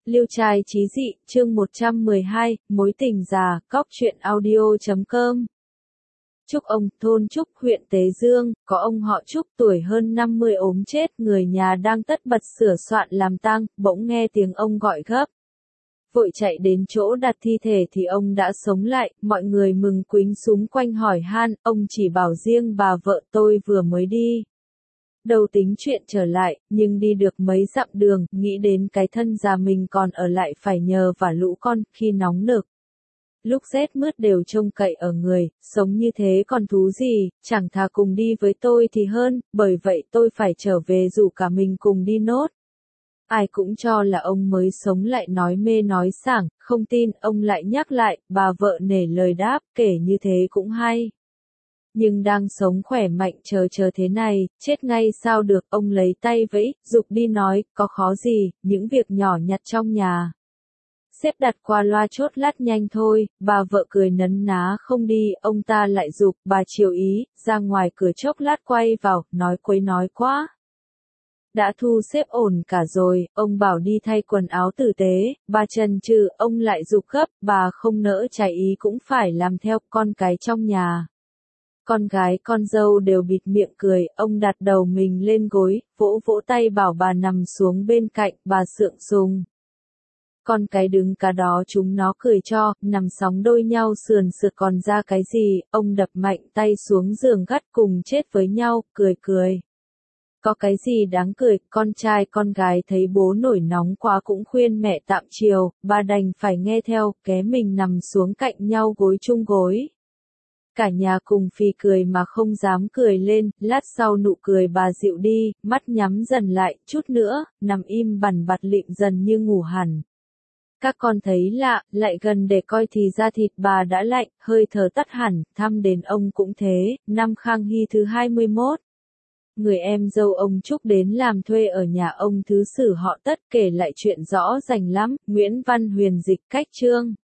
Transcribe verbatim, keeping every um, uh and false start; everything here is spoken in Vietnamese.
Liêu trai chí dị, chương một trăm mười hai, mối tình già, cóc truyện audio chấm com. Trúc ông, thôn Trúc, huyện Tế Dương, có ông họ Trúc tuổi hơn năm mươi ốm chết, người nhà đang tất bật sửa soạn làm tang, bỗng nghe tiếng ông gọi gấp. Vội chạy đến chỗ đặt thi thể thì ông đã sống lại, mọi người mừng quính xúm quanh hỏi han, ông chỉ bảo riêng bà vợ tôi vừa mới đi. Đầu tính chuyện trở lại, nhưng đi được mấy dặm đường, nghĩ đến cái thân già mình còn ở lại phải nhờ vả lũ con, khi nóng nực. Lúc rét mướt đều trông cậy ở người, sống như thế còn thú gì, chẳng thà cùng đi với tôi thì hơn, bởi vậy tôi phải trở về rủ cả mình cùng đi nốt. Ai cũng cho là ông mới sống lại nói mê nói sảng, không tin, ông lại nhắc lại, bà vợ nể lời đáp, kể như thế cũng hay. Nhưng đang sống khỏe mạnh chờ chờ thế này, chết ngay sao được, ông lấy tay vẫy, giục đi nói, có khó gì, những việc nhỏ nhặt trong nhà. Xếp đặt qua loa chốt lát nhanh thôi, bà vợ cười nấn ná không đi, ông ta lại giục, bà chiều ý, ra ngoài cửa chốc lát quay vào, nói quấy nói quá. Đã thu xếp ổn cả rồi, ông bảo đi thay quần áo tử tế, bà chần chừ, ông lại giục gấp, bà không nỡ trái ý cũng phải làm theo, con cái trong nhà. Con gái con dâu đều bịt miệng cười, ông đặt đầu mình lên gối, vỗ vỗ tay bảo bà nằm xuống bên cạnh, bà sượng sùng. Con cái đứng cả đó chúng nó cười cho, nằm sóng đôi nhau sườn sượt còn ra cái gì, ông đập mạnh tay xuống giường gắt cùng chết với nhau, cười cười. Có cái gì đáng cười, con trai con gái thấy bố nổi nóng quá cũng khuyên mẹ tạm chiều, bà đành phải nghe theo, ké mình nằm xuống cạnh nhau gối chung gối. Cả nhà cùng phì cười mà không dám cười lên, lát sau nụ cười bà dịu đi, mắt nhắm dần lại, chút nữa, nằm im bằn bặt lịm dần như ngủ hẳn. Các con thấy lạ, lại gần để coi thì da thịt bà đã lạnh, hơi thở tắt hẳn, thăm đến ông cũng thế, năm Khang Hy thứ hai mươi mốt. Người em dâu ông Trúc đến làm thuê ở nhà ông thứ sử họ Tất kể lại chuyện rõ rành lắm, Nguyễn Văn Huyền dịch cách chương.